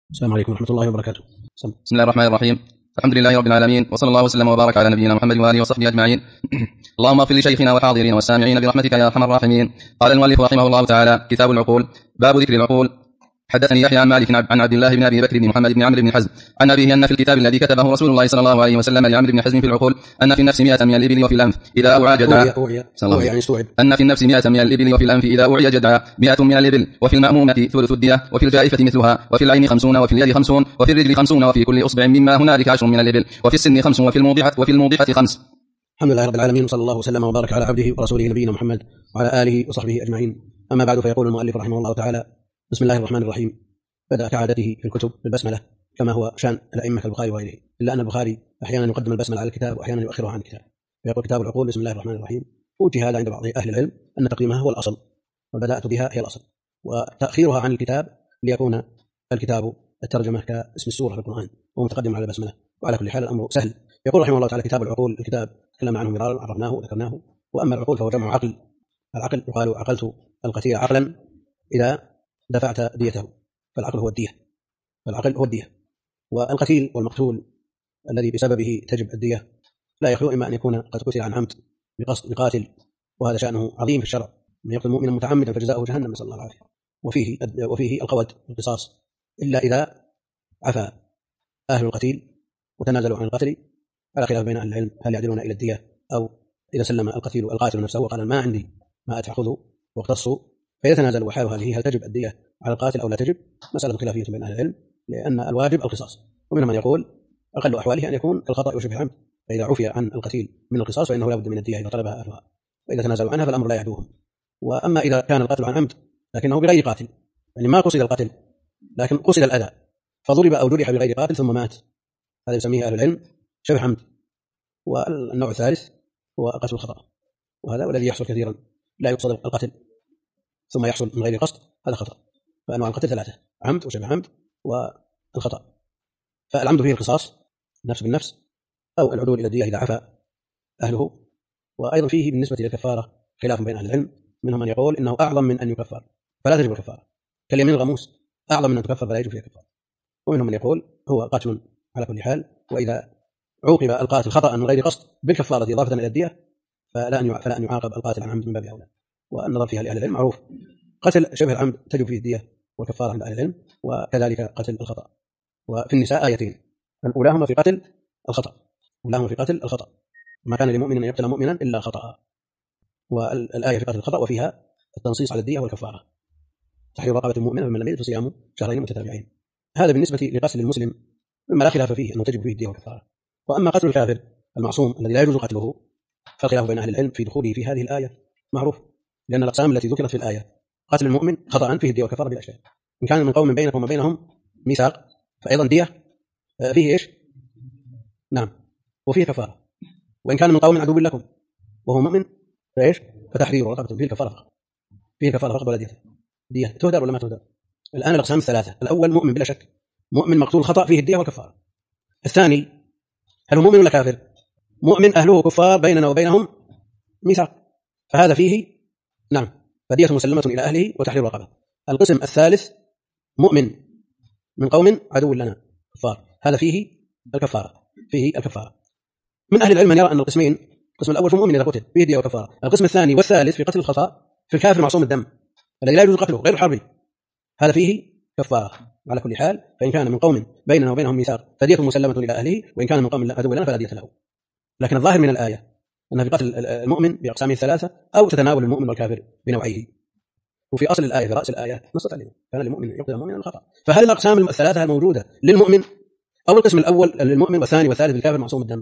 السلام عليكم ورحمة الله وبركاته. بسم الله الرحمن الرحيم. الحمد لله رب العالمين، وصلى الله وسلم وبارك على نبينا محمد وآله وصحبه أجمعين. اللهم اغفر لشيخنا والحاضرين والسامعين برحمتك يا أرحم الراحمين. قال المؤلف رحمه الله تعالى: كتاب العقول. باب ذكر العقول. حدثني يحيى عن مالك عن عبد الله بن أبي بكر بن محمد بن عمرو بن حزم عن أبيه أن في الكتاب الذي كتبه رسول الله صلى الله عليه وسلم لعمرو بن حزم في العقول أن في النفس 100 من الإبل وفي الأنف إذا أوعى جدعا أن في النفس 100 من الإبل وفي الأنف إذا أوعي جدعا 100 من الإبل، وفي المأمومة ثلث الدية، وفي الجائفة مثلها، وفي العين 50، وفي اليد 50، وفي الرجل 50، وفي كل إصبع مما هنالك 10 من الإبل، وفي السن 5، وفي الموضحة 5. الحمد لله رب العالمين، وصلى الله وسلم وبارك على عبده ورسوله نبينا محمد وعلى آله وصحبه أجمعين. أما بعد، فيقول المؤلف رحمه الله تعالى: بسم الله الرحمن الرحيم. بدأ كعادته في الكتب بالبسملة كما هو شأن الأئمة البخاري وغيره، إلا أن البخاري أحيانا يقدم البسملة على الكتاب وأحيانا يؤخرها عن الكتاب، فيقول: كتاب العقول بسم الله الرحمن الرحيم. وجه هذا عند بعض أهل العلم أن تقديمها هو الأصل، وبدأت بها هي الأصل، وتأخيرها عن الكتاب ليكون الكتاب الترجمة كاسم السورة في القرآن ومتقدم على البسملة. وعلى كل حال الأمر سهل. يقول رحمه الله تعالى: كتاب العقول. الكتاب تكلم عنه مرارا، عرفناه وذكرناه. وأما العقول فهو جمع عقل. العقل يقال: عقلت القتيل عقلا إذا دفعت ديته، فالعقل هو الدية، فالعقل هو الدية. والقتيل والمقتول الذي بسببه تجب الدية لا يخلو إما أن يكون قد قتل عن عمد بقصد بقاتل، وهذا شأنه عظيم في الشرع، من يقتل مؤمنا متعمدا فجزاؤه جهنم، نسأل الله العافية. وفيه القود والقصاص، إلا إذا عفى أهل القتيل وتنازلوا عن القتل، على خلاف بين أهل العلم هل يعدلون إلى الدية أو إذا سلم القاتل نفسه وقال ما عندي ما أدفع خذوا واقتصوا، فإذا تنازلوا وحالوا هذه هل تجب الدية على القاتل أو لا تجب؟ مسألة خلافية بين أهل العلم، لأن الواجب القصاص، ومنهم من يقول أقل أحواله أن يكون الخطأ وشبه العمد، فإذا عفي عن القتيل من القصاص فإنه لا بد من الدية إذا طلبها أهلها، وإذا تنازلوا عنها فالأمر لا يعدوهم. وأما إذا كان القتل عن عمد لكنه بغير قاتل، يعني ما قصد القتل لكن قصد الأذى، فضرب أو جرح بغير قاتل ثم مات، هذا يسميه أهل العلم شبه عمد. والنوع الثالث هو قتل الخطأ، وهذا والذي يحصل كثيرا، لا يقصد القتل ثم يحصل من غير قصد، هذا خطأ. فأنواع القتل 3: عمد وشبه عمد والخطأ. فالعمد فيه القصاص نفس بالنفس، أو العدول إلى الدية إذا عفى أهله. وأيضا فيه بالنسبة للكفارة خلاف بين أهل العلم، منهم من يقول إنه أعظم من أن يكفر فلا تجب الكفارة، كاليمين الغموس أعظم من أن تكفر فلا يجب فيها كفارة. ومنهم من يقول هو قتل على كل حال، وإذا عوقب القاتل خطأ من غير قصد بالكفارة إضافة إلى الدية فلا أن يعاقب القاتل عن عمد من باب أولى. والنظر فيها لأهل العلم معروف: قتل شبه العمد تجب فيه الدية والكفارة عند أهل العلم، وكذلك قتل الخطأ. وفي النساء آيتين، الأولاهما في قتل الخطأ، ما كان لمؤمن أن يقتل مؤمنا إلا خطأ، والآية في قتل الخطأ وفيها التنصيص على الدية والكفارة، تحرير رقبة مؤمنة فمن لم يجد فصيام شهرين متتابعين. هذا بالنسبة لقتل المسلم مما لا خلاف فيه أنه تجب فيه الدية والكفارة. وأما قتل الكافر المعصوم الذي لا يجوز قتله فالخلاف بين أهل العلم في دخوله في هذه الآية معروف، لأن الأقسام التي ذكرت في الآية قتل المؤمن خطأ فيه الدية والكفارة بلا شك. إن كان من قوم بينكم وبينهم ميثاق فأيضا دية فيه إيش؟ نعم، وفيه كفارة. وإن كان من قوم عدو لكم وهو مؤمن فإيش؟ فتحرير رقبة، فيه الكفارة فقط ولا دية تهدر ولا ما تهدر. الآن الأقسام الثلاثة: الأول مؤمن بلا شك، مؤمن مقتول خطأ فيه الدية والكفارة. الثاني هل هو مؤمن ولا كافر؟ مؤمن أهله كفار بيننا وبينهم ميثاق، فهذا فيه نعم فدية مسلمة إلى أهله وتحرير رقبة. القسم الثالث مؤمن من قوم عدو لنا كفار، هذا فيه الكفارة. من أهل العلم من يرى أن القسمين: القسم الأول في المؤمن إذا قتل فيه دية وكفارة، القسم الثاني والثالث في قتل الخطأ في الكافر معصوم الدم الذي لا يجوز قتله غير الحربي، هذا فيه كفارة. على كل حال فإن كان من قوم بيننا وبينهم ميثاق فدية مسلمة إلى أهله، وإن كان من قوم عدو لنا فلا دية له. لكن الظاهر من الآية أنها في قتل المؤمن بأقسامه الثلاثة، أو تتناول المؤمن والكافر بنوعيه. وفي أصل الآية في رأس الآية نص تعليم: كان للمؤمن يقتل مؤمنا الخطأ. فهل الأقسام الثلاثة الموجودة للمؤمن، أو القسم الأول للمؤمن والثاني والثالث للكافر معصوم الدم؟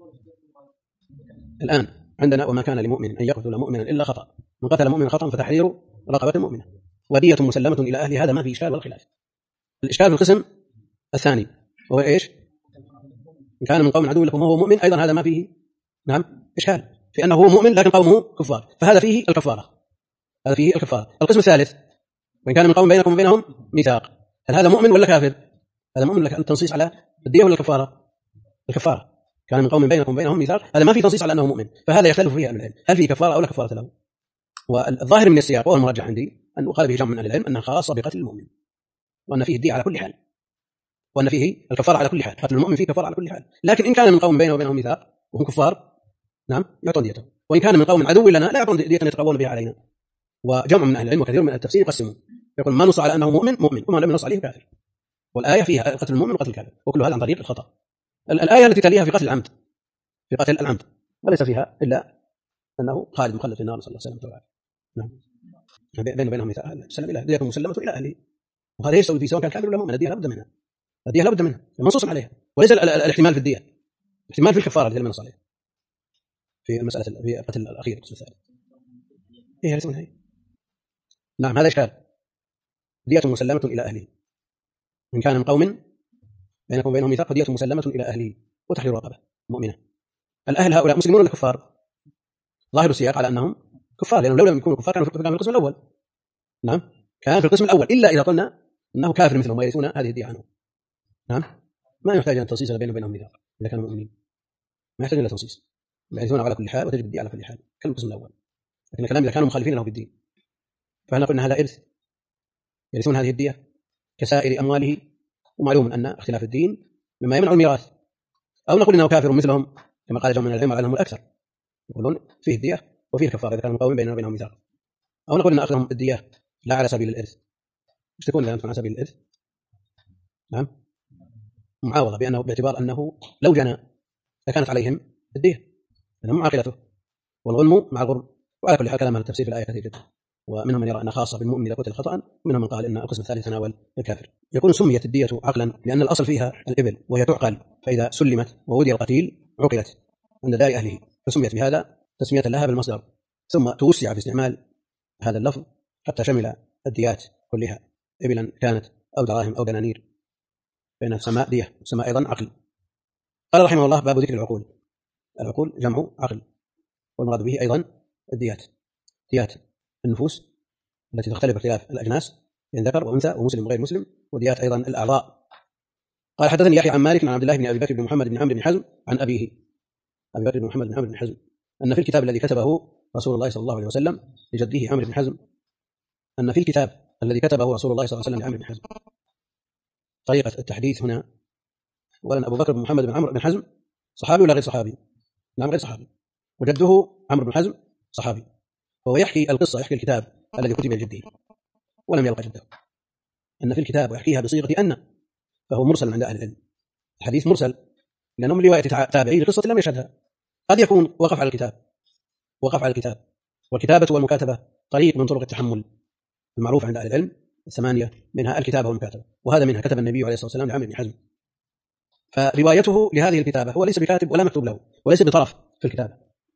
الآن عندنا: وما كان لمؤمن أن يقتل مؤمنا إلا خطأ، من قتل مؤمنا خطأ فتحرير رقبة مؤمنة ودية مسلمة إلى أهله، هذا ما في إشكال ولا خلاف. الإشكال في القسم الثاني وهو إيش؟ إن كان من قوم عدو لكم وهو مؤمن، أيضا هذا ما فيه نعم إشكال في أنه هو مؤمن لكن قومه كفار، فهذا فيه الكفارة. القسم الثالث: وإن كان من قوم بينكم وبينهم ميثاق، هل هذا مؤمن ولا كافر؟ هذا مؤمن لك التنصيص على الدية ولا الكفارة؟ كان من قوم بينكم وبينهم ميثاق، هذا ما في تنصيص على أنه مؤمن، فهذا يختلف فيه أهل العلم هل فيه كفارة أو لا كفارة له. والظاهر من السياق والمرجع عندي أنه قال به جمع من أهل العلم أنها خاصة بقتل المؤمن، وأن فيه الدية على كل حال، وأن فيه الكفارة على كل حال، قتل المؤمن فيه كفارة على كل حال. لكن إن كان من قوم بينه وبينهم ميثاق وهم كفار نعم يعطون ديته، وإن كان من قوم عدو لنا لا يعطون دية يتقوون بها علينا. وجمع من أهل العلم وكثير من التفسير يقسمون، يقول ما نص على أنه مؤمن وما لم ينص عليه كافر، والآية فيها قتل المؤمن وقتل الكافر، وكل هذا عن طريق الخطأ. الآية التي تليها في قتل العمد، في قتل العمد، وليس فيها إلا أنه خالد مخلد في النار، صلى الله عليه وسلم. نعم بينه وبينهم ميثاق السلام الله، دية مسلمة إلى أهله، وهذا يستوي في سواء كان كافر ولا مؤمن، الدية لا بد منها، الدية لا بد منها منصوص عليها، وليس الاحتمال في الدية، الاحتمال في الكفارة التي لم ينص عليها في المسألة في القتل الأخير القسم الثالث. هي نعم هذا إشكال. دية مسلمة إلى أهله، إن كان من قوم بينكم وبينهم ميثاق فدية مسلمة إلى أهله وتحرير رقبة مؤمنة. الأهل هؤلاء مسلمون ولا كفار؟ ظاهر السياق على أنهم كفار، لأنهم لو لم يكونوا كفار كانوا في القسم الأول. نعم كان في القسم الأول، إلا إذا قلنا أنه كافر مثلهم ويرثون هذه الدية عنه. نعم ما يحتاج أن تنصيص بينهم وبينهم ميثاق إذا كانوا مؤمنين، ما يحتاج إلى تنصيص، يرثون على كل حال وتجب الدية على كل حال كالقسم الأول. لكن الكلام إذا كانوا مخالفين له في الدين، فهنا قلنا هذا إرث، يرثون هذه الدية كسائر أمواله، ومعلوم أن اختلاف الدين مما يمنع الميراث. أو نقول إنه كافر مثلهم كما قال جمع من العلم على أنهم الأكثر، يقولون فيه الدية وفيه الكفارة إذا كانوا مقاومين بيننا وبينهم ميثاق. أو نقول إن أخذهم الدية لا على سبيل الإرث، مش تكون إذا على سبيل الإرث نعم معاوضة، بأنه باعتبار أنه لو جنى لكانت عليهم الدية لأنهم عاقلته، والغنم مع الغرم. وعلى كل حال كلام عن التفسير في الآية كثير جدا، ومنهم من يرى أنها خاصة بالمؤمن إذا قتل خطأ، ومنهم من قال إن القسم الثالث تناول الكافر. يكون سميت الدية عقلا لأن الأصل فيها الإبل وهي تعقل، فإذا سلمت وودي القتيل عقلت عند دار أهله، فسميت بهذا تسمية لها بالمصدر، ثم توسع في استعمال هذا اللفظ حتى شمل الديات كلها، إبلا كانت أو دراهم أو دنانير، فإن السماء دية والسماء أيضا عقل. قال رحمه الله باب ذكر العقول. العقول جمع عقل، والمراد به أيضا الديات، ديات النفوس التي تختلف اختلاف الأجناس بين ذكر وأنثى ومسلم وغير مسلم، وديات أيضا الأعضاء. قال حدثني يحيى عن مالك عن عبد الله بن أبي بكر بن محمد بن عمرو بن حزم عن أبيه أبي بكر بن محمد بن عمرو بن حزم أن في الكتاب الذي كتبه رسول الله صلى الله عليه وسلم لجده عمرو بن حزم، أن في الكتاب الذي كتبه رسول الله صلى الله عليه وسلم لعمرو بن حزم، طريقة التحديث هنا أولا أبو بكر بن محمد بن عمرو بن حزم صحابي ولا غير صحابي؟ نعم غير صحابي، وجده عمرو بن حزم صحابي، فهو يحكي القصة، يحكي الكتاب الذي كتب لجده ولم يلقى جده، أن في الكتاب ويحكيها بصيغة أن، فهو مرسل عند أهل العلم، الحديث مرسل لأنه من رواية تابعي لقصة لم يشهدها. قد يكون وقف على الكتاب، والكتابة والمكاتبة طريق من طرق التحمل المعروف عند أهل العلم 8، منها الكتابة والمكاتبة، وهذا منها كتب النبي عليه الصلاة والسلام لعمرو بن حزم، فروايته لهذه الكتابة هو ليس بكاتب ولا مكتوب له، وليس بطرف في الكتابة،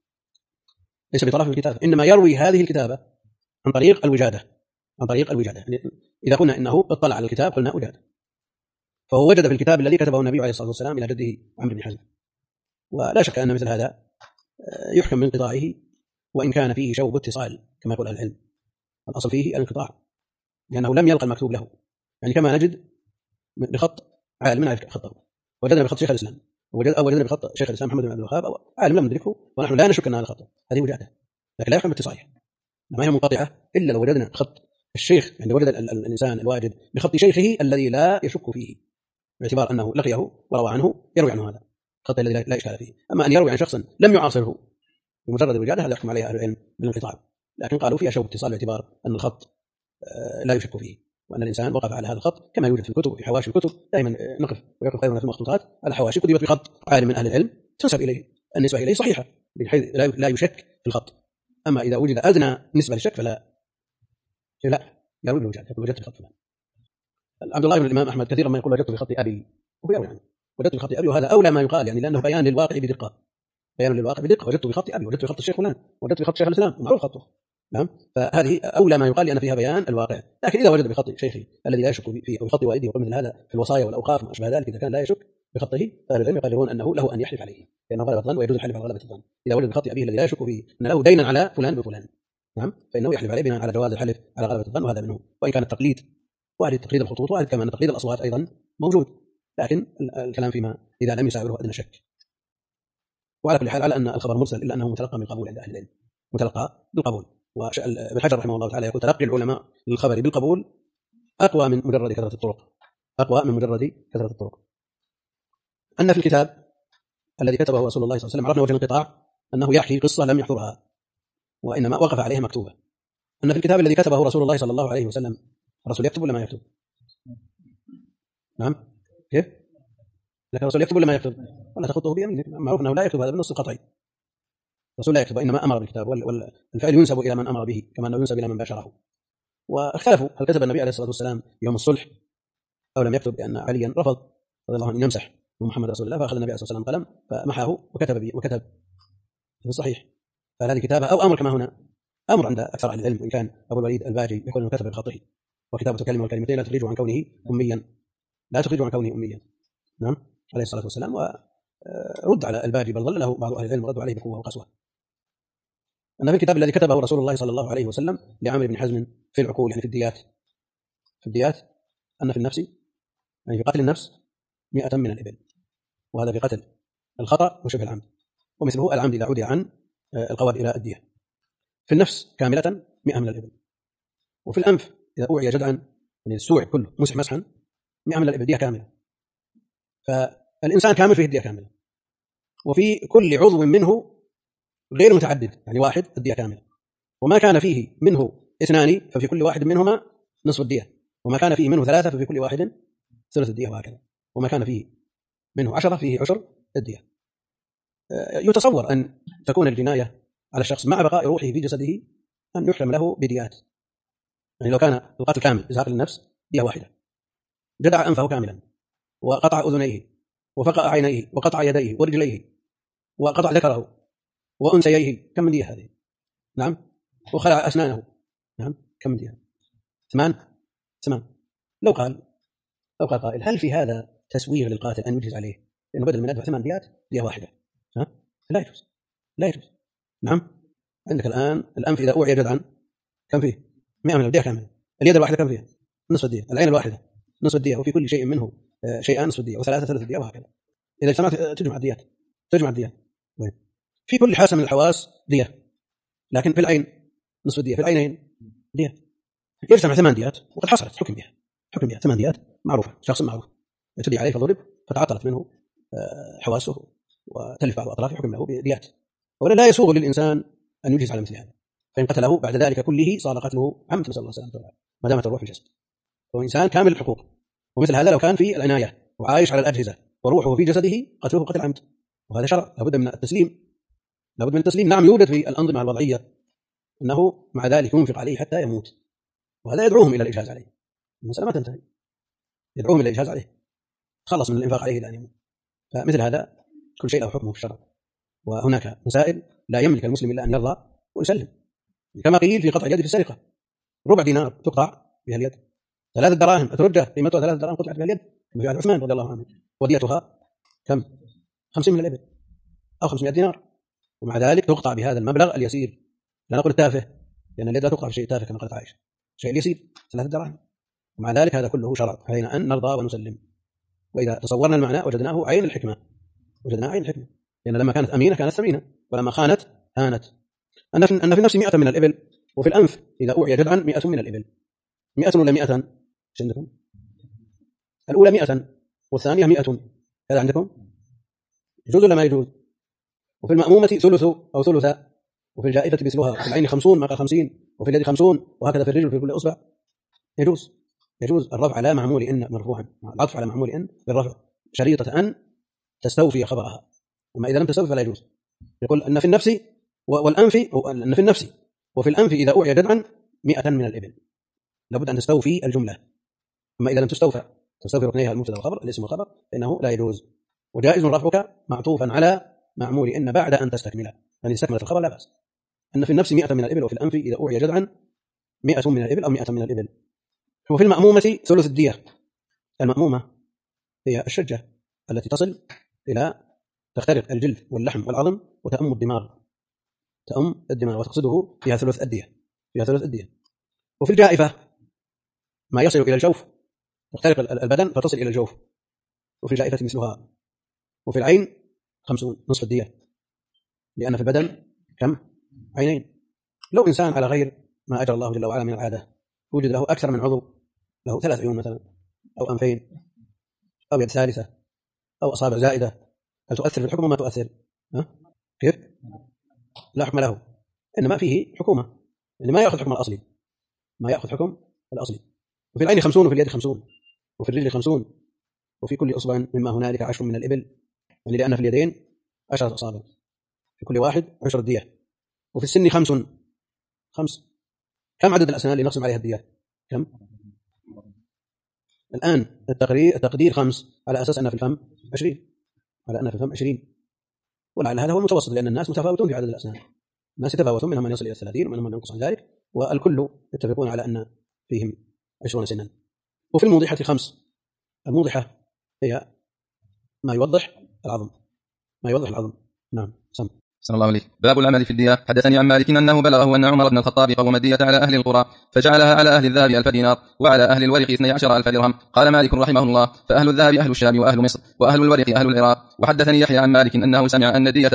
ليس بطرف في الكتابة، إنما يروي هذه الكتابة عن طريق الوجادة، يعني إذا قلنا إنه اطلع على الكتاب قلنا وجادة، فهو وجد في الكتاب الذي كتبه النبي عليه الصلاة والسلام إلى جده عمرو بن حزم. ولا شك أن مثل هذا يحكم من انقطاعه، وإن كان فيه شوب اتصال كما يقول العلم، الأصل فيه الانقطاع لأنه لم يلقى المكتوب له، يعني كما نجد بخط عالم نعرف خطه، وجدنا بخط شيخ الإسلام، وجدنا بخط شيخ الإسلام محمد بن عبد الوهاب أو عالم لم ندركه ونحن لا نشك أن هذا خطه، هذه وجاده، لكن لا يحكم باتصاله، ما هي منقطعة إلا لو وجدنا خط الشيخ، يعني وجد الإنسان الواجد بخط شيخه الذي لا يشك فيه باعتبار أنه لقيه وروى عنه، يروي عنه هذا الخط الذي لا إشكال فيه. أما أن يروي عن شخص لم يعاصره بمجرد الوجادة هذا يحكم عليه أهل العلم بالانقطاع، لكن قالوا فيها شوب اتصال باعتبار أن الخط لا يشك فيه، وأن الإنسان وقف على هذا الخط كما يوجد في الكتب في حواشي الكتب، دائما نقف ويقف غيرنا في المخطوطات على حواشي كتبت بخط عالم من أهل العلم تنسب إليه، النسبة إليه صحيحة بحيث لا يشك في الخط. أما إذا وجد أدنى نسبة للشك فلا يروي بالوجادة، وجدت بخط فلان. عبد الله بن الإمام أحمد كثيرا ما يقول وجدت بخط أبي، وهو يروي عنه وجدت بخط أبي، وهذا أولى ما يقال، يعني لأنه بيان للواقع بدقة، وجدت بخط أبي، وجدت بخط الشيخ فلان، وجدت بخط شيخ الإسلام معروف خطه، نعم، فهذه أولى ما يقال لأن فيها بيان الواقع. لكن إذا وجد بخط شيخه الذي لا يشك فيه أو بخط والده ومثل هذا في الوصايا والأوقاف وما أشبه ذلك، إذا كان لا يشك بخطه فأهل العلم يقررون أنه له أن يحلف عليه، لأنه غلبة الظن ويجوز الحلف على غلبة الظن. إذا وجد بخط أبيه الذي لا يشك فيه أن له دينا على فلان بفلان، نعم، فإنه يحلف عليه بناء على جواز الحلف على غلبة الظن، وهذا منه. وإن كان التقليد وارد تقليد الخطوط، وارد كما أن تقليد الأصوات أيضا موجود، لكن الكلام فيما إذا لم يساوره أدنى شك. وعلى كل حال على أن الخبر مرسل إلا أنه متلقى من القبول عند أهل العلم، متلقى بالقبول. وابن حجر رحمه الله تعالى يقول تلقي العلماء للخبر بالقبول أقوى من مجرد كثرة الطرق، أقوى من مجرد كثرة الطرق. أن في الكتاب الذي كتبه رسول الله صلى الله عليه وسلم عرفنا وجه الانقطاع أنه يحكي قصة لم يحضرها وإنما وقف عليها مكتوبة. أن في الكتاب الذي كتبه رسول الله صلى الله عليه وسلم الرسول يكتب ولا ما يكتب؟ نعم كيف؟ لكن الرسول يكتب ولا ما يكتب؟ ولا تخطه بيمينه، معروف أنه لا يكتب، هذا بالنص القطعي. الرسول لا يكتب وإنما أمر بالكتاب، والفعل ينسب إلى من أمر به كما أنه ينسب إلى من باشره. واختلفوا هل كتب النبي عليه الصلاة والسلام يوم الصلح أو لم يكتب، لأن عليا رفض رضي الله عنه أن يمسح محمد رسول الله، فأخذ النبي عليه الصلاة والسلام قلم فمحاه وكتب في الصحيح. فهذه كتابة أو أمر كما هنا أمر عند أكثر أهل العلم، وإن كان أبو الوليد الباجي يقول أنه كتب بخطه، وكتابة الكلمة والكلمتين لا تخرجه عن كونه أميا، لا تخرجه عن كونه أميا. نعم عليه الصلاة والسلام. ورد على الباجي بل ظل له بعض أهل العلم ردوا عليه بقوة وقسوة. أن في الكتاب الذي كتبه رسول الله صلى الله عليه وسلم لعمرو بن حزم في العقول، يعني في الديات، أن في النفس، يعني في قتل النفس 100 من الإبل، وهذا في قتل الخطأ وشبه العمد، ومثله العمد إذا عدي عن القواد إلى الدية. في النفس كاملة 100 من الإبل، وفي الأنف إذا أوعي جدعا يعني السوع كله مسح مسحا 100 من الإبل، دية كاملة. فالإنسان كامل فيه الدية كاملة، وفي كل عضو منه غير متعدد يعني واحد الدية كاملة، وما كان فيه منه 2 ففي كل واحد منهما نصف الدية، وما كان فيه منه 3 ففي كل واحد ثلث الدية، وهكذا، وما كان فيه منه 10 فيه عشر الدية. يتصور أن تكون الجناية على الشخص مع بقاء روحه في جسده أن يحرم له بديات، يعني لو كان القتل كامل إزهاق للنفس دية واحدة، جدع أنفه كاملا وقطع أذنيه وفقع عينيه وقطع يديه ورجليه وقطع ذكره وأنثيه، كم من دية هذه؟ نعم. وخلع أسنانه، نعم، كم من دية؟ 8. لو قال قائل هل في هذا تسويغ للقاتل أن يجهز عليه لأنه بدل من أدفع 8 ديات دية واحدة؟ لا يجوز. نعم. عندك الآن الأنف إذا أوعي جدعا كم فيه؟ 100 من الدية كاملة. اليد الواحدة كم فيها؟ نصف الدية. العين الواحدة نصف الدية، وفي كل شيء منه شيئان نصف الدية، وثلاثة ثلث الدية، وهكذا. إذا اجتمعت تجمع الديات. في كل حاسة من الحواس دية، لكن في العين نصف الدية، في العينين دية، يجتمع 8 ديات وقد حصلت حكم بها 8 ديات معروفة، شخص معروف يتدي عليه فضرب فتعطلت منه حواسه وتلف بعض أطرافه، حكم له بديات. ولا لا يسوغ للإنسان أن يجهز على مثل هذا، فإن قتله بعد ذلك كله صار قتله عمد، نسأل الله السلامة، ما دامت الروح في الجسد، هو إنسان كامل الحقوق. ومثل هذا لو كان في العناية وعايش على الأجهزة وروحه في جسده قتله قتل عمد، وهذا شرع، لابد من التسليم. نعم يوجد في الأنظمة الوضعية أنه مع ذلك ينفق عليه حتى يموت، وهذا يدعوهم إلى الإجهاز عليه، المسألة ما تنتهي، يدعوهم إلى الإجهاز عليه، خلص من الإنفاق عليه إلى أن يموت. فمثل هذا كل شيء له حكمه في الشرع، وهناك مسائل لا يملك المسلم إلا أن يرضى ويسلم، كما قيل في قطع اليد في السرقة، ربع دينار تقطع بها اليد، 3 دراهم ترجع قيمتها 3 دراهم قطعت بها اليد، كما في عهد عثمان رضي الله عنه، وديتها كم؟ 50 من الإبل أو 500 دينار، ومع ذلك تقطع بهذا المبلغ اليسير، لا نقول التافه، لأن اليد لا تقطع بشيء تافه كما قالت عائشة، شيء يسير 3 دراهم، ومع ذلك هذا كله شرع، علينا أن نرضى ونسلم. وإذا تصورنا المعنى وجدناه عين الحكمة، لأن لما كانت أمينة كانت ثمينة، ولما خانت هانت. أن في النفس 100 من الإبل، وفي الأنف إذا أوعي جدعا 100 من الإبل. 100 ولا 100؟ ايش عندكم؟ الأولى 100 والثانية 100، هذا عندكم يجوز ولا ما يجوز؟ وفي المأمومة ثلث أو ثلثا، وفي الجائفة مثلها، وفي العين 50 ما قال 50، وفي اليد 50، وهكذا في الرجل في كل أصبع. يجوز الرفع على معمول إن مرفوعا، العطف على معمول إن بالرفع، شريطة أن تستوفي خبرها، وما إذا لم تستوفي فلا يجوز. يقول أن في النفس والأنف، أن في النفس وفي الأنف إذا أوعي جدعا 100 من الإبل، لابد أن تستوفي الجملة، أما إذا لم تستوفي ركنيها المبتدا والخبر الاسم والخبر فإنه لا يجوز. وجائز رفعك معطوفا على معمول إن بعد أن تستكمل، يعني استكملت الخبر لا بأس. أن في النفس 100 من الإبل، وفي الأنف إذا أوعي جدعا 100 من الإبل أو 100 من الإبل. وفي المأمومة ثلث الدية. المأمومة هي الشجة التي تصل إلى تخترق الجلد واللحم والعظم وتأم الدماغ وتقصده فيها ثلث الدية. وفي الجائفة ما يصل إلى الجوف، تخترق البدن فتصل إلى الجوف، وفي الجائفة مثلها. وفي العين 50 نصف الدية، لأن في البدن كم؟ عينين. لو إنسان على غير ما أجرى الله جل وعلا من العادة وجد له أكثر من عضو، له 3 عيون مثلا، أو أنفين أو يد ثالثة أو أصابع زائدة، هل تؤثر في الحكم وما تؤثر؟ كيف؟ لا حكم له، إنما فيه حكومة، يعني ما يأخذ حكم الأصلي، ما يأخذ حكم الأصلي. وفي العين 50 وفي اليد 50 وفي الرجل 50 وفي كل إصبع مما هنالك 10 من الإبل، يعني لأن في اليدين 10 أصابع، في كل واحد 10 دية. وفي السن 5. كم عدد الأسنان اللي نقسم عليها الدية؟ كم؟ الآن التقدير 5 على أساس أن في الفم 20، على أن في الفم 20، ولعل هذا هو المتوسط، لأن الناس متفاوتون في عدد الأسنان، الناس يتفاوتون، منهم من يصل إلى 30 ومنهم من ينقص عن ذلك، والكل يتفقون على أن فيهم 20 سنا. وفي الموضحة 5. الموضحة هي ما يوضح العظم، ما يوضح العظم. نعم سم. صلى الله عليه. باب العمل في الدية. حدثني عن مالك أنه بلغه أن عمر بن الخطاب قوم الدية على أهل القرى فجعلها على أهل الذهب 1000 دينار وعلى أهل الورق 12,000 درهم. قال مالك رحمه الله: فأهل الذهب أهل الشام وأهل مصر، وأهل الورق أهل العراق. وحدثني يحيى عن مالك أنه سمع أن الدية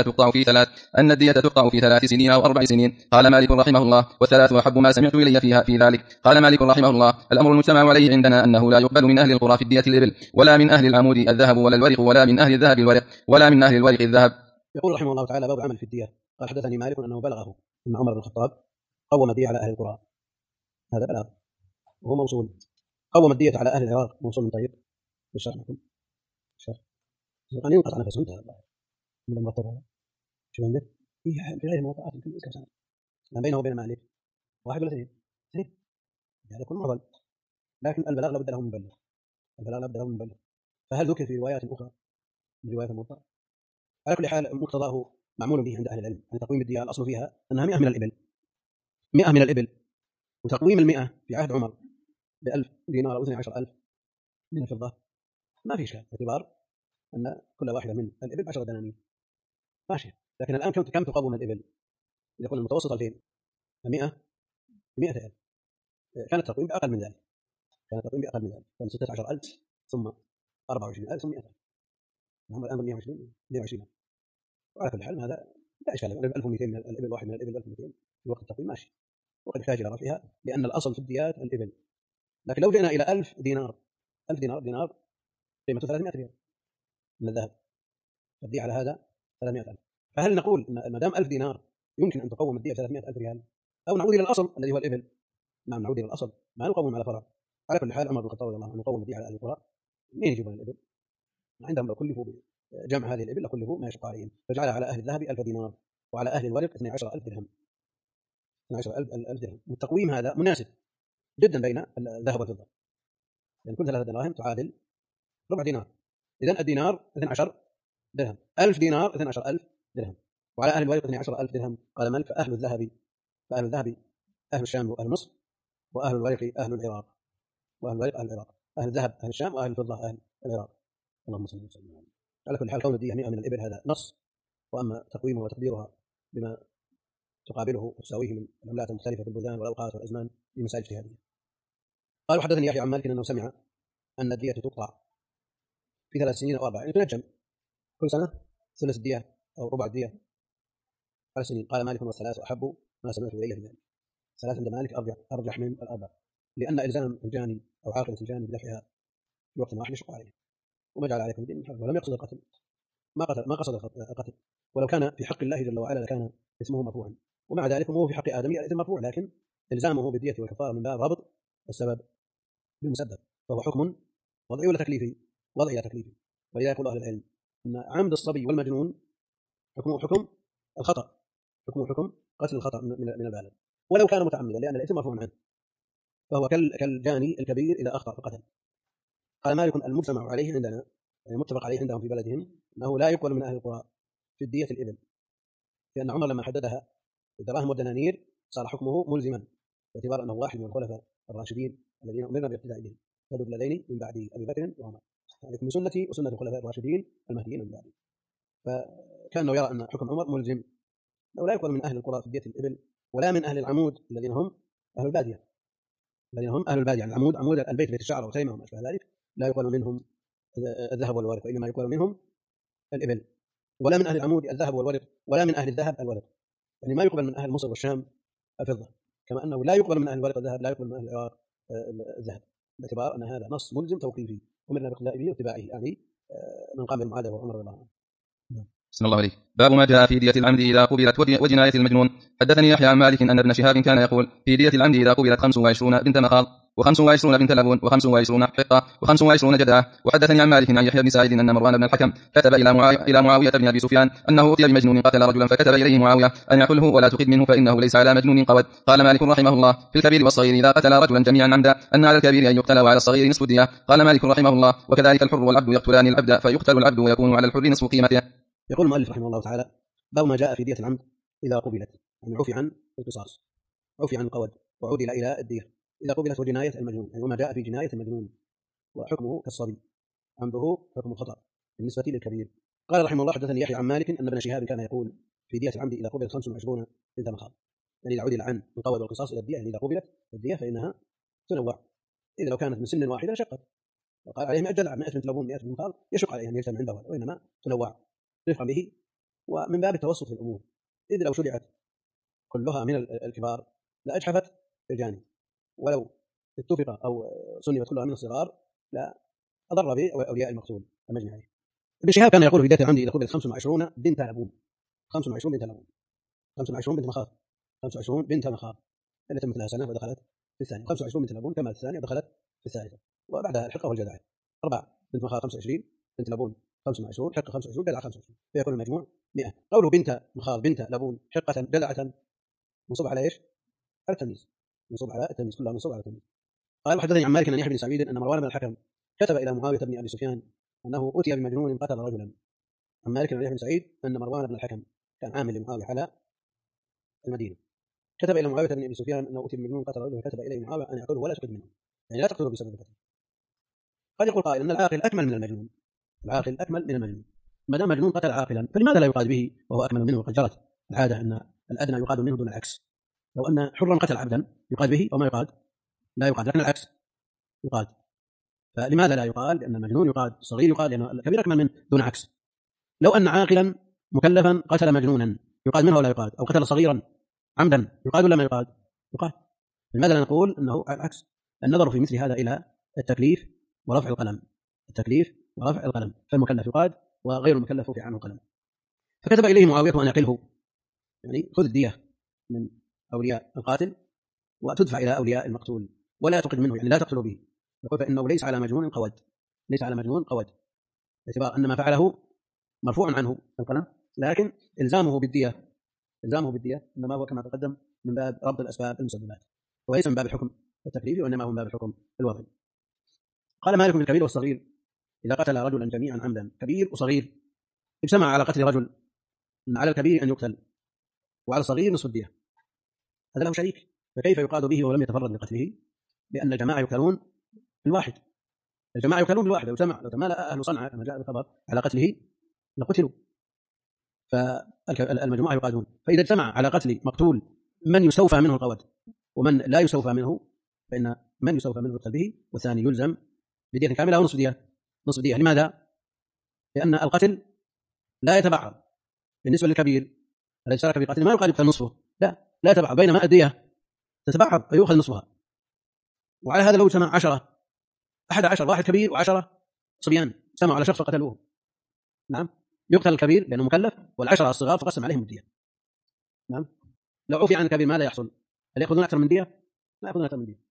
تقطع في 3 سنين أو 4 سنين. قال مالك رحمه الله: والثلاث أحب ما سمعت إلي فيها في ذلك. قال مالك رحمه الله: الأمر المجتمع عليه عندنا أنه لا يقبل من أهل القرى في الدية الإبل، ولا من أهل العمود الذهب ولا الورق، ولا من أهل الذهب الورق، ولا من أهل الورق الذهب. يقول رحمه الله تعالى: باب العمل في الدية. قال حدثني مالك أنه بلغه أن عمر بن الخطاب قوم الدية على أهل القرى، هذا بلاغ وهو موصول. قوم الدية على أهل العراق موصول. طيب بالشرح لكم الشرح أن ينقطع نفسه انتهى من المرتبة. شو عندك؟ في غير موضوعات يمكن كم سنة ما بينه وبين مالك 1 ولا 2 هذا يكون معضل، لكن البلاغ لابد له من مبلغ، البلاغ لابد له من مبلغ. فهل ذكر في روايات أخرى من روايات الموطأ؟ على كل حال مقتضاه معمول به عند أهل العلم. يعني تقويم الدية الأصل فيها أنها 100 من الإبل، 100 من الإبل، وتقويم 100 في عهد عمر ب1000 دينار أو 12,000 من الفضة ما في إشكال، باعتبار أن كل واحدة من الإبل 10 دنانير ماشي. لكن الآن كم تقوم الإبل؟ يقول المتوسط 2000، 100 100,000. كان التقويم بأقل من ذلك، كان 16,000 ثم 24,000 ثم 100,000. هم الآن 120. وعلى كل حال هذا لا إشكال، 1200 من الإبل، واحد من الإبل 1200 في وقت التقويم ماشي، وقد يحتاج إلى رفعها لأن الأصل في الديات الإبل. لكن لو جئنا إلى 1000 دينار، 1000 دينار قيمته 300 ريال من الذهب، الدية على هذا 300,000. فهل نقول إن ما دام 1000 دينار يمكن أن تقوم الدية 300,000 ريال، أو نعود إلى الأصل الذي هو الإبل؟ نعم نعود إلى الأصل، ما نقوم على فرع. على كل حال عمر بن الخطاب رضي الله عنه يقوم الدية على أهل القرى، مين يجيبون الإبل؟ عندهم لو كلفوا بجمع هذه الإبل لكلفوا ما يشق عليهم، فجعل على أهل الذهب 1000 دينار وعلى أهل الورق 12,000 درهم، 12,000 درهم. والتقويم هذا مناسب جدا بين الذهب والفضة، لأن كل 3 دراهم تعادل ربع دينار. إذن الدينار 12 درهم، 1000 دينار 12,000 درهم، وعلى أهل الورق 12,000 درهم. قال مالك: فأهل الذهب أهل الشام وأهل مصر، وأهل الورق أهل العراق، أهل الذهب أهل الشام، وأهل الفضة أهل العراق. اللهم صل وسلم. على كل حال كون الدية 100 من الإبل هذا نص، وأما تقويمها وتقديرها بما تقابله وتساويه من العملات المختلفة في البلدان والأوقات والأزمان لمسائل اجتهادية. قال: وحدثني يحيى عن مالك أنه سمع أن الدية تقطع في 3 سنين أو 4، يعني تنجم كل سنة ثلث الدية أو ربع الدية على سنين. قال مالك: والثلاث أحب ما سمعت إليه في ذلك. 3 عند مالك أرجح من الأربع، لأن إلزام الجاني أو عاقلة الجاني بدفعها في وقت واحد يشق عليه، وما جعل عليكم الدين من حرج، ولم يقصد القتل، ما قصد القتل، ولو كان في حق الله جل وعلا لكان اسمه مرفوعا، ومع ذلك هو في حق آدمي الإثم مرفوع، لكن إلزامه بالدية والكفارة من باب ربط السبب بالمسبب، فهو حكم وضعي ولا تكليفي؟ وضعي لا تكليفي. ولذا يقول أهل العلم أن عمد الصبي والمجنون حكمه حكم الخطأ، حكمه حكم قتل الخطأ من البالغ، ولو كان متعمدا، لأن الإثم مرفوع عنه، فهو كالجاني الكبير إذا أخطأ فقتل. قال مالك: المجتمع عليه عندنا، يعني متفق عليه عندهم في بلدهم، أنه لا يقبل من أهل القرى في الدية الإبل، لأن عمر لما حددها بالدراهم والدنانير صار حكمه ملزما، باعتبار أنه واحد من الخلفاء الراشدين الذين أمرنا بالاقتداء بهم، ثبت لدينا من بعد أبي بكر وعمر، عليكم بسنتي وسنة الخلفاء الراشدين المهديين من بعدي. فكانه يرى أن حكم عمر ملزم، لو لا يقبل من أهل القرى في دية الإبل، ولا من أهل العمود الذين هم أهل البادية، يعني العمود، عمود البيت، بيت الشعر والخيمة وما أشبه ذلك، لا يقبل منهم الذهب والورق، وإنما يقبل منهم الإبل. ولا من أهل العمود الذهب والورق، ولا من أهل الذهب الورق، يعني ما يقبل من أهل مصر والشام الفضة، كما أنه لا يقبل من أهل الورق الذهب، لا يقبل من أهل العراق الذهب. باعتبار أن هذا نص ملزم توقيفي أمرنا باقتداء به واتباعه، يعني من قام بالمعادلة وعمر رضي الله عنه. بسم الله عليك. باب ما جاء في دية العمد إذا قبلت وجناية المجنون. حدثني يحيى عن مالك أن ابن شهاب كان يقول في دية العمد إذا قبلت 25 بنت مخاض و25 بنت لبون و25 حقة و25 جدعة. وحدثني عن مالك عن يحيى بن سعيد أن مروان بن الحكم كتب إلى معاوية بن أبي سفيان أنه أتي بمجنون قتل رجلا، فكتب إليه معاوية أن يحله ولا تقد منه فإنه ليس على مجنون قود. قال مالك رحمه الله في الكبير والصغير إذا قتل رجلا جميعا عمدا أن على الكبير أن يقتل وعلى الصغير نصف الدية. قال مالك رحمه الله وكذلك الحر والعبد يقتلان العبد فيقتل العبد ويكون على الحر نصف قيمته. يقول المؤلف رحمه الله تعالى باب ما جاء في دية العمد إذا قبلت، يعني عفي عن القصاص، عفي عن القود وعدل إلى الدية إذا قبلت وجناية المجنون، يعني وما جاء في جناية المجنون وحكمه كالصبي، عمده حكم الخطأ بالنسبة للكبير. قال رحمه الله حدثني يحيى عن مالك أن ابن شهاب كان يقول في دية العمد إذا قبلت 25 بنت مخاض، يعني إذا عدل عن القود والقصاص إلى الدية، يعني إذا قبلت الدية فإنها تنوع. إذا لو كانت من سن واحدة شقت، وقال عليه 100 جدع 100 بنت لبون 100 بنت مخاض يشق عليه أن يجتمع عنده، وإنما تنوع رفقا به ومن باب التوسط في الأمور. إذ لو شرعت كلها من الكبار لأجحفت الجاني، ولو اتفق أو سنبت كلها من الصغار لا أضر بأولياء المقتول المجني عليه. ابن شهاب كان يقول في دية العمد إذا قبلت 25 بنت لبون، 25 بنت لبون، 25 بنت مخاض، 25 بنت مخاض اللي تمت لها سنة ودخلت في الثانية، 25 بنت لبون كملت الثانية ودخلت في الثالثة، وبعدها الحقة والجدعة 4 بنت مخاض 25 بنت لبون 25 حقة 25 جدعة 25 فيكون المجموع 100. قوله بنت مخاض بنت لبون حقة جدعة منصوب على ايش؟ على التمييز، منصوب على التمييز، كلها منصوب على التمييز. قال وحدثني عن مالك أن يحيى بن سعيد أن مروان بن الحكم كتب إلى معاوية بن أبي سفيان أنه أتي بمجنون قتل رجلا. عن مالك أن يحيى بن سعيد أن مروان بن الحكم كان عامل لمعاوية على المدينة، كتب إلى معاوية بن أبي سفيان أنه أتي بمجنون قتل رجلا، كتب إليه معاوية أن يقتله ولا تقد منه، يعني لا تقتله بسبب القتل. قد يقول قائل أن العاقل أكمل من المجنون، العاقل أكمل من المجنون، ما دام مجنون قتل عاقلا فلماذا لا يقاد به وهو أكمل منه؟ وقد جرت العادة أن الأدنى يقاد منه دون العكس. لو أن حرا قتل عبدا يقاد به وما يقاد لا يقاد، لكن العكس يقاد. فلماذا لا يقال؟ لأن المجنون يقاد، الصغير يقاد لأن الكبير أكمل منه دون عكس. لو أن عاقلا مكلفا قتل مجنونا يقاد منه ولا يقاد؟ أو قتل صغيرا عمدا يقاد ولا ما يقاد؟ يقاد. لماذا لا نقول أنه العكس؟ النظر في مثل هذا إلى التكليف ورفع القلم، التكليف ورفع القلم، فالمكلف يقاد وغير المكلف رفع عنه القلم. فكتب إليه معاوية أن يقله، يعني خذ الدية من أولياء القاتل وتدفع إلى أولياء المقتول ولا تقد منه، يعني لا تقتل به. يقول فإنه ليس على مجنون قود، ليس على مجنون قود، باعتبار أن ما فعله مرفوع عنه القلم، لكن إلزامه بالدية، إلزامه بالدية إنما هو كما تقدم من باب ربط الأسباب المسببات، وليس من باب الحكم التكليفي، وإنما هو من باب الحكم الوضعي. قال مالك بالكبير والصغير إذا قتل رجلا جميعا عمدا، كبير وصغير اجتمع على قتل رجل، إن على الكبير أن يقتل وعلى الصغير نصف الدية، هذا له شريك، فكيف يقاد به ولم يتفرد بقتله؟ لأن الجماعة يقتلون بالواحد، الجماعة يقتلون بالواحد، لو تمالأ أهل صنعاء كما جاء بالخبر على قتله لقتلوا، فالمجموعة يقادون. فإذا اجتمع على قتل مقتول من يستوفى منه القود ومن لا يستوفى منه، فإن من يستوفى منه يقتل به والثاني يلزم بدية كاملة ونصف دية، نصف دية. لماذا؟ لأن القتل لا يتبعض، بالنسبة للكبير الذي شارك في قتل ما يقال يقتل نصفه، لا يتبعض، بينما الدية تتبعض فيؤخذ نصفها. وعلى هذا لو اجتمع 11 واحد كبير و10 صبيان اجتمعوا على شخص فقتلوه، نعم يقتل الكبير لأنه مكلف، وال10 الصغار فقسم عليهم الدية. نعم لو عفي عن الكبير ماذا يحصل؟ هل يأخذون أكثر من دية؟ لا يأخذون أكثر من دية،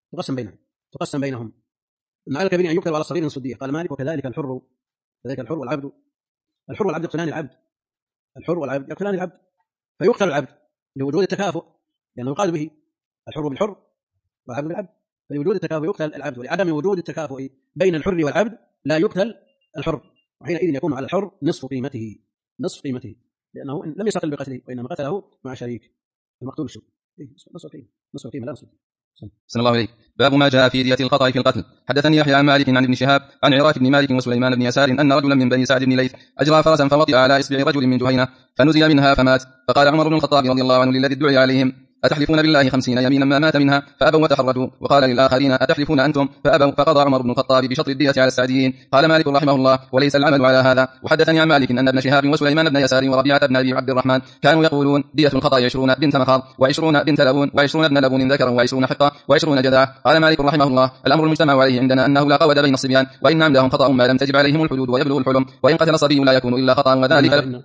تقسم بينهم، إن على الكبير أن يقتل وعلى الصغير نصف الدية. قال مالك وكذلك الحر، كذلك الحر والعبد، الحر والعبد يقتلان العبد، الحر والعبد يقتلان العبد، فيقتل العبد لوجود التكافؤ، لأنه يقال به الحر بالحر والعبد بالعبد، فلوجود التكافؤ يقتل العبد، ولعدم وجود التكافؤ بين الحر والعبد لا يقتل الحر، وحينئذ يكون على الحر نصف قيمته، نصف قيمته، لأنه لم يستقل بقتله وإنما قتله مع شريك المقتول الشرك، نصف قيمة لا نصف. صلى الله عليه. باب ما جاء في دية الخطأ في القتل. حدثني يحيى عن مالك عن ابن شهاب عن عراك بن مالك وسليمان بن يسار أن رجلا من بني سعد بن ليث أجرى فرسا فوطئ على إصبع رجل من جهينة فنزل منها فمات، فقال عمر بن الخطاب رضي الله عنه للذي ادعي عليهم أتحلفون بالله 50 يمينا ما مات منها فأبوا وتحرجوا. وقال للآخرين أتحلفون أنتم فأبوا. فقضى عمر بن الخطاب بشطر الدية على السعديين. قال مالك رحمه الله وليس العمل على هذا. وحدثني عن مالك أن ابن شهاب وسليمان بن يسار وربيعة بن أبي عبد الرحمن كانوا يقولون دية الخطأ 20 بنت مخاض و20 بنت لبون و20 ابن لبون ذكرا و20 حقا و20 جذعا. قال مالك رحمه الله الأمر المجتمع عليه عندنا أنه لا قود بين الصبيان وإن عمدهم خطأ ما لم تجب عليهم الحدود ويبلغ الحلم وإن قتل صبي لا يكون إلا خطأ وذلك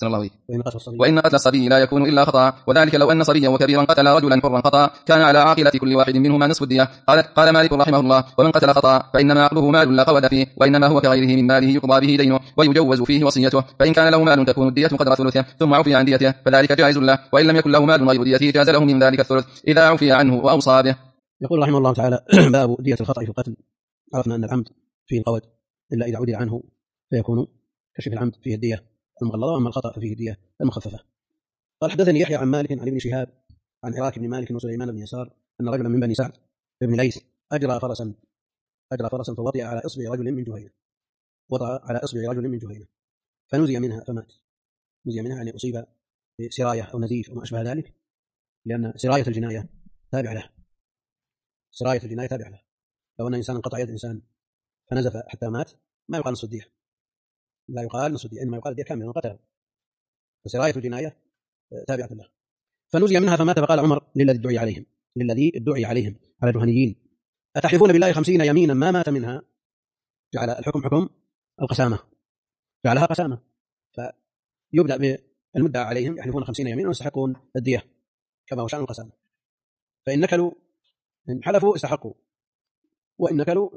وإن قتل الصبي لا يكون إلا خطأ وذلك لو أن صبيا وكبيرا قتل رجلا حرا خطأ كان على عاقلة كل واحد منهما نصف الدية. قال مالك رحمه الله ومن قتل خطأ فإنما عقله مال لا قود فيه وإنما هو كغيره من ماله يقضى به دينه ويجوز فيه وصيته. فإن كان له مال تكون الدية قدر ثلثه ثم عفي عن ديته فذلك جائز له وإن لم يكن له مال غير ديته جاز له من ذلك الثلث إذا عفي عنه وأوصى به. يقول رحمه الله تعالى باب دية الخطأ في القتل. عرفنا أن العمد فيه القود إلا إذا عدل عنه فيكون كشف العمد فيه الدية المغلظة وأما الخطأ فيه الدية المخففة. قال حدثني يحيى عن مالك عن ابن شهاب عن عراك بن مالك وسليمان بن يسار أن رجلا من بني سعد بن ليث أجرى فرسا فوطئ على إصبع رجل من جهينة فنزي منها فمات. نزي منها يعني أصيب بسراية أو نزيف أو ما أشبه ذلك لأن سراية الجناية تابع له. لو أن إنسان قطع يد إنسان فنزف حتى مات ما يقال نصف الدية، لا يقال نصف الدية إنما يقال الدية كاملة قتله. فسراية الجناية تابعة له فنزي منها فمات. فقال عمر للذي ادعي عليهم على الجهنيين أتحلفون بالله 50 يمينا ما مات منها. جعل الحكم حكم القسامة، جعلها قسامة. فيبدأ بالمدعى عليهم يحلفون 50 يمينا ويستحقون الدية كما هو شأن القسامة. فإن نكلوا إن حلفوا استحقوا وإن نكلوا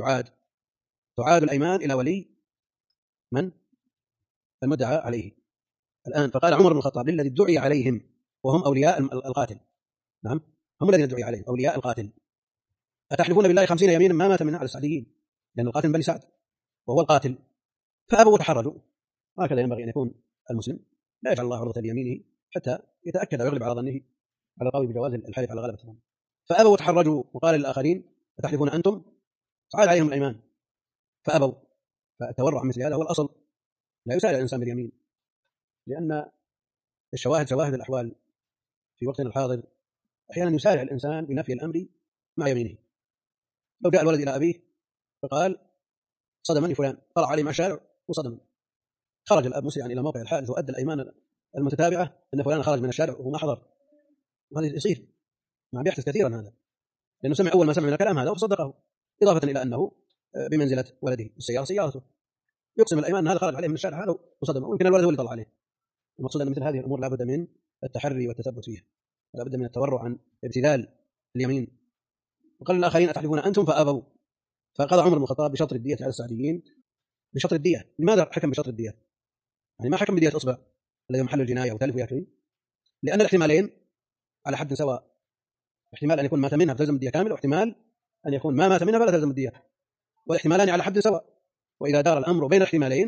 تعاد الأيمان إلى ولي من المدعى عليه. الآن فقال عمر بن الخطاب للذي ادعي عليهم وهم أولياء القاتل، نعم هم الذين ادعي عليهم أولياء القاتل أتحلفون بالله 50 يمينا ما مات منها على السعديين لأن القاتل بني سعد وهو القاتل فأبوا وتحرجوا. هكذا ينبغي أن يكون المسلم لا يجعل الله عرضة ليمينه حتى يتأكد ويغلب على ظنه على القول بجواز الحلف على غلبة الظن. فأبوا وتحرجوا وقال للآخرين أتحلفون أنتم تعاد عليهم الأيمان فأبوا. فالتورع عن مثل هذا هو الأصل، لا يسارع الإنسان باليمين لأن شواهد الأحوال في وقتنا الحاضر أحيانا يسارع الإنسان بنفي الأمر مع يمينه. لو جاء الولد إلى أبيه فقال صدمني فلان طلع عليه مع الشارع وصدمني، خرج الأب مسرعا إلى موقع الحادث وأدى الأيمان المتتابعة أن فلان خرج من الشارع وهو ما حضر. وهذا يصير ما بيحدث كثيرا هذا لأنه سمع أول ما سمع من الكلام هذا وصدقه إضافة إلى أنه بمنزلة ولده السيارة سيارته يقسم الأيمان هذا خرج عليه من الشارع هذا وصدمه ويمكن الولد هو اللي طلع عليه. المقصود أن مثل هذه الأمور لا بد من التحري والتثبت فيها ولا بد من التورع عن ابتذال اليمين. وقال الآخرين أتحلفون أنتم فأبوا. فقضى عمر بن الخطاب بشطر الدية على السعديين بشطر الدية. لماذا حكم بشطر الدية؟ يعني ما حكم بدية أصبع الذي محل الجناية وتلف ويكفي، لأن الاحتمالين على حد سواء. احتمال أن يكون مات منها فتلزم الدية كاملة واحتمال أن يكون ما مات منها فلا تلزم الدية، والاحتمالان على حد سواء. وإذا دار الأمر بين الاحتمالين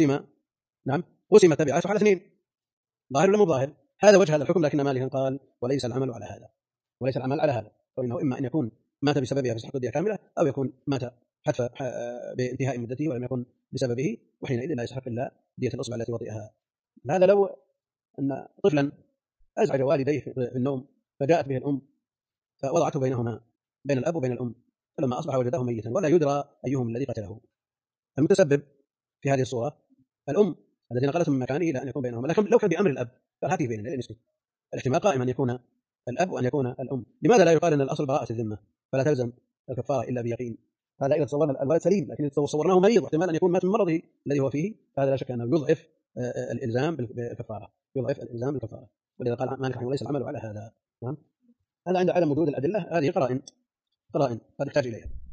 قسم تبعات على اثنين ظاهر ولا مو ظاهر. هذا وجه هذا الحكم. لكن مالك قال وليس العمل على هذا فإنه إما أن يكون مات بسببها فاستحق الدية كاملة أو يكون مات حتف بانتهاء مدته ولم يكن بسببه وحينئذ لا يستحق إلا دية الأصبع التي وطئها. هذا لو أن طفلا أزعج والديه في النوم فجاءت به الأم فوضعته بينهما بين الأب وبين الأم فلما أصبح وجده ميتا ولا يدرى أيهم الذي قتله. المتسبب في هذه الصورة الأم التي نقلته من مكانه إلى أن يكون بينهما. لكن لو كان بأمر الأب فالهاتف بيننا للنسبة الاحتمال قائم أن يكون الأب وأن يكون الأم. لماذا لا يقال أن الأصل براءة الذمة فلا تلزم الكفارة إلا بيقين؟ هذا إذا تصورنا الولد سليم، لكن إذا صورناه مريض واحتمال أن يكون مات من مرضه الذي هو فيه فهذا لا شك أنه يضعف الإلزام بالكفارة. ولذا قال مالك رحمه الله ليس العمل على هذا. هذا عند عدم وجود الأدلة. هذه قرائن قد يحتاج إليها.